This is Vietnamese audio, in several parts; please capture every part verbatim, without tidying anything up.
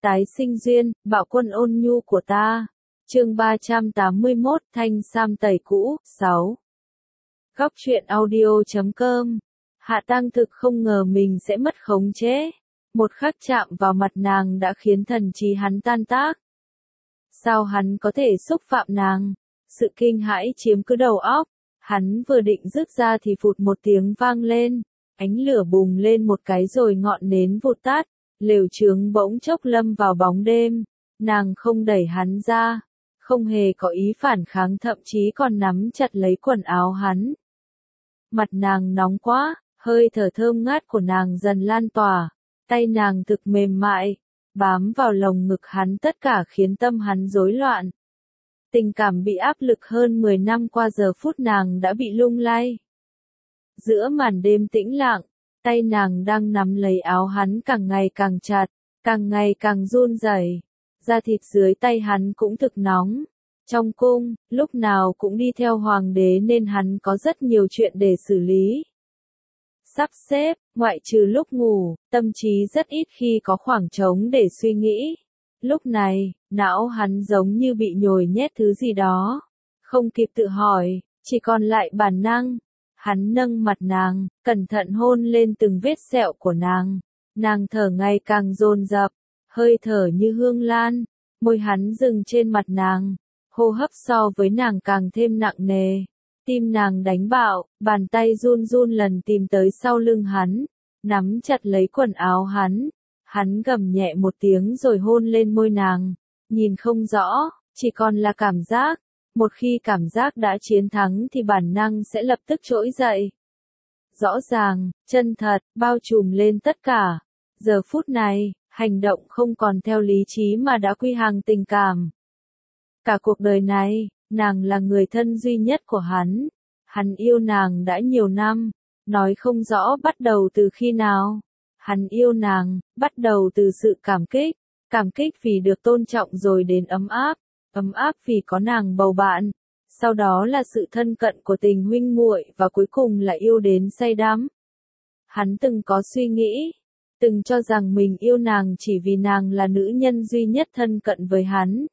Tái sinh duyên, bạo quân ôn nhu của ta. Chương ba trăm tám mươi mốt, Thanh Sam tẩy cũ, sáu. Góc truyện audio chấm com. Hạ Tăng thực không ngờ mình sẽ mất khống chế. Một khắc chạm vào mặt nàng đã khiến thần trí hắn tan tác. Sao hắn có thể xúc phạm nàng? Sự kinh hãi chiếm cứ đầu óc. Hắn vừa định rứt ra thì phụt một tiếng vang lên. Ánh lửa bùng lên một cái rồi ngọn nến vụt tắt. Lều chướng bỗng chốc lâm vào bóng đêm. Nàng không đẩy hắn ra. Không hề có ý phản kháng, thậm chí còn nắm chặt lấy quần áo hắn. Mặt nàng nóng quá, hơi thở thơm ngát của nàng dần lan tỏa. Tay nàng thực mềm mại, bám vào lồng ngực hắn, tất cả khiến tâm hắn rối loạn. Tình cảm bị áp lực hơn mười năm qua giờ phút nàng đã bị lung lay. Giữa màn đêm tĩnh lặng, tay nàng đang nắm lấy áo hắn càng ngày càng chặt, càng ngày càng run rẩy. Da thịt dưới tay hắn cũng thực nóng. Trong cung, lúc nào cũng đi theo hoàng đế nên hắn có rất nhiều chuyện để xử lý. Sắp xếp, ngoại trừ lúc ngủ, tâm trí rất ít khi có khoảng trống để suy nghĩ. Lúc này, não hắn giống như bị nhồi nhét thứ gì đó. Không kịp tự hỏi, chỉ còn lại bản năng. Hắn nâng mặt nàng, cẩn thận hôn lên từng vết sẹo của nàng. Nàng thở ngày càng dồn dập, hơi thở như hương lan. Môi hắn dừng trên mặt nàng, hô hấp so với nàng càng thêm nặng nề. Tim nàng đánh bạo, bàn tay run run lần tìm tới sau lưng hắn, nắm chặt lấy quần áo hắn. Hắn gầm nhẹ một tiếng rồi hôn lên môi nàng. Nhìn không rõ, chỉ còn là cảm giác. Một khi cảm giác đã chiến thắng thì bản năng sẽ lập tức trỗi dậy. Rõ ràng, chân thật, bao trùm lên tất cả. Giờ phút này, hành động không còn theo lý trí mà đã quy hàng tình cảm. Cả cuộc đời này, nàng là người thân duy nhất của hắn. Hắn yêu nàng đã nhiều năm, nói không rõ bắt đầu từ khi nào. Hắn yêu nàng, bắt đầu từ sự cảm kích, cảm kích vì được tôn trọng rồi đến ấm áp, ấm áp vì có nàng bầu bạn. Sau đó là sự thân cận của tình huynh muội và cuối cùng là yêu đến say đắm. Hắn từng có suy nghĩ, từng cho rằng mình yêu nàng chỉ vì nàng là nữ nhân duy nhất thân cận với hắn.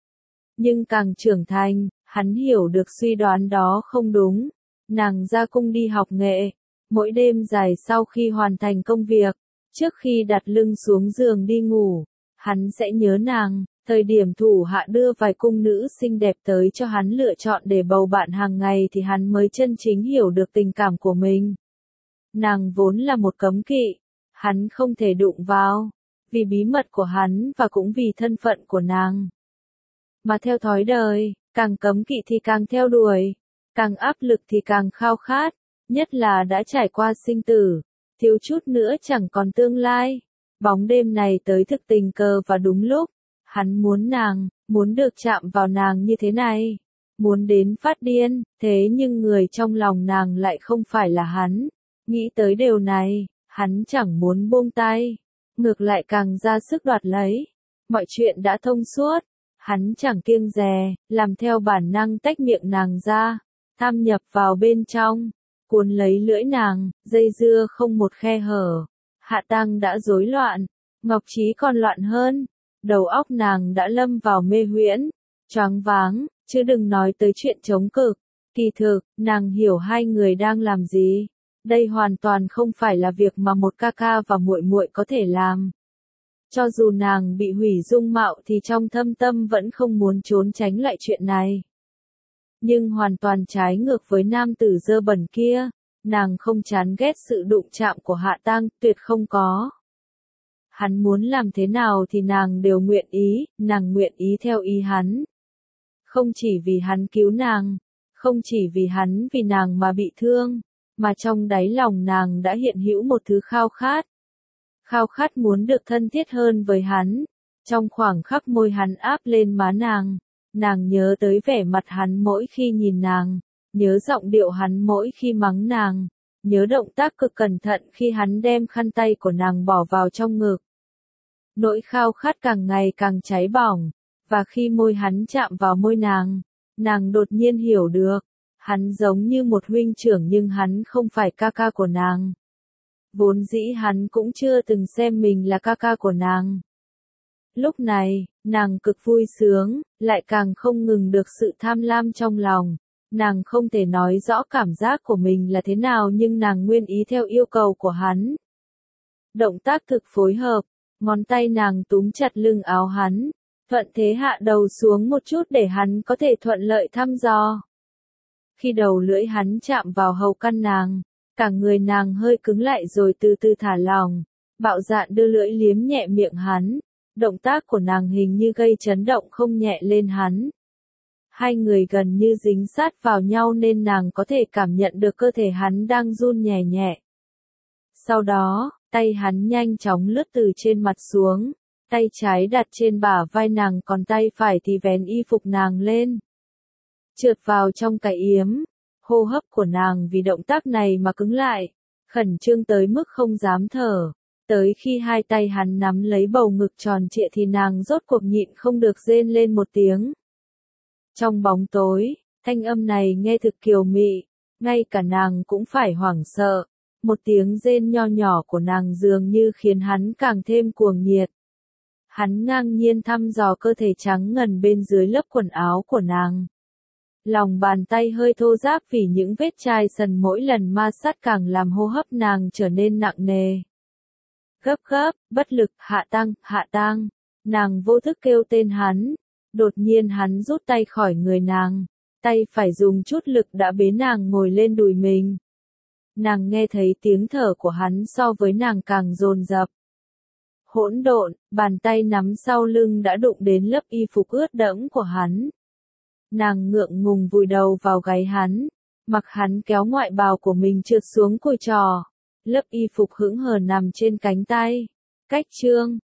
Nhưng càng trưởng thành, hắn hiểu được suy đoán đó không đúng. Nàng ra cung đi học nghệ, mỗi đêm dài sau khi hoàn thành công việc, trước khi đặt lưng xuống giường đi ngủ, hắn sẽ nhớ nàng. Thời điểm thủ hạ đưa vài cung nữ xinh đẹp tới cho hắn lựa chọn để bầu bạn hàng ngày thì hắn mới chân chính hiểu được tình cảm của mình. Nàng vốn là một cấm kỵ, hắn không thể đụng vào, vì bí mật của hắn và cũng vì thân phận của nàng. Mà theo thói đời, càng cấm kỵ thì càng theo đuổi, càng áp lực thì càng khao khát, nhất là đã trải qua sinh tử, thiếu chút nữa chẳng còn tương lai. Bóng đêm này tới thực tình cờ và đúng lúc. Hắn muốn nàng, muốn được chạm vào nàng như thế này, muốn đến phát điên, thế nhưng người trong lòng nàng lại không phải là hắn. Nghĩ tới điều này, hắn chẳng muốn buông tay, ngược lại càng ra sức đoạt lấy. Mọi chuyện đã thông suốt, hắn chẳng kiêng dè, làm theo bản năng tách miệng nàng ra, tham nhập vào bên trong, cuốn lấy lưỡi nàng, dây dưa không một khe hở. Hạ Tăng đã rối loạn, Ngọc Trí còn loạn hơn. Đầu óc nàng đã lâm vào mê huyễn, choáng váng, chứ đừng nói tới chuyện chống cực. Kỳ thực, nàng hiểu hai người đang làm gì. Đây hoàn toàn không phải là việc mà một ca ca và muội muội có thể làm. Cho dù nàng bị hủy dung mạo thì trong thâm tâm vẫn không muốn trốn tránh lại chuyện này. Nhưng hoàn toàn trái ngược với nam tử dơ bẩn kia, nàng không chán ghét sự đụng chạm của Hạ Tăng, tuyệt không có. Hắn muốn làm thế nào thì nàng đều nguyện ý, nàng nguyện ý theo ý hắn. Không chỉ vì hắn cứu nàng, không chỉ vì hắn vì nàng mà bị thương, mà trong đáy lòng nàng đã hiện hữu một thứ khao khát. Khao khát muốn được thân thiết hơn với hắn. Trong khoảng khắc môi hắn áp lên má nàng, nàng nhớ tới vẻ mặt hắn mỗi khi nhìn nàng, nhớ giọng điệu hắn mỗi khi mắng nàng. Nhớ động tác cực cẩn thận khi hắn đem khăn tay của nàng bỏ vào trong ngực. Nỗi khao khát càng ngày càng cháy bỏng, và khi môi hắn chạm vào môi nàng, nàng đột nhiên hiểu được, hắn giống như một huynh trưởng nhưng hắn không phải ca ca của nàng. Vốn dĩ hắn cũng chưa từng xem mình là ca ca của nàng. Lúc này, nàng cực vui sướng, lại càng không ngừng được sự tham lam trong lòng. Nàng không thể nói rõ cảm giác của mình là thế nào nhưng nàng nguyên ý theo yêu cầu của hắn. Động tác thực phối hợp, ngón tay nàng túm chặt lưng áo hắn, thuận thế hạ đầu xuống một chút để hắn có thể thuận lợi thăm dò. Khi đầu lưỡi hắn chạm vào hầu căn nàng, cả người nàng hơi cứng lại rồi từ từ thả lỏng, bạo dạn đưa lưỡi liếm nhẹ miệng hắn, động tác của nàng hình như gây chấn động không nhẹ lên hắn. Hai người gần như dính sát vào nhau nên nàng có thể cảm nhận được cơ thể hắn đang run nhẹ nhẹ. Sau đó, tay hắn nhanh chóng lướt từ trên mặt xuống, tay trái đặt trên bả vai nàng còn tay phải thì vén y phục nàng lên. Trượt vào trong cái yếm, hô hấp của nàng vì động tác này mà cứng lại, khẩn trương tới mức không dám thở. Tới khi hai tay hắn nắm lấy bầu ngực tròn trịa thì nàng rốt cuộc nhịn không được rên lên một tiếng. Trong bóng tối, thanh âm này nghe thực kiều mị, ngay cả nàng cũng phải hoảng sợ. Một tiếng rên nho nhỏ của nàng dường như khiến hắn càng thêm cuồng nhiệt. Hắn ngang nhiên thăm dò cơ thể trắng ngần bên dưới lớp quần áo của nàng. Lòng bàn tay hơi thô ráp vì những vết chai sần mỗi lần ma sát càng làm hô hấp nàng trở nên nặng nề. Gấp gáp, bất lực, hạ tăng, hạ tăng. Nàng vô thức kêu tên hắn. Đột nhiên hắn rút tay khỏi người nàng. Tay phải dùng chút lực đã bế nàng ngồi lên đùi mình. Nàng nghe thấy tiếng thở của hắn so với nàng càng dồn dập. Hỗn độn, bàn tay nắm sau lưng đã đụng đến lớp y phục ướt đẫm của hắn. Nàng ngượng ngùng vùi đầu vào gáy hắn, mặc hắn kéo ngoại bào của mình trượt xuống cùi trò. Lớp y phục hững hờ nằm trên cánh tay. Cách chương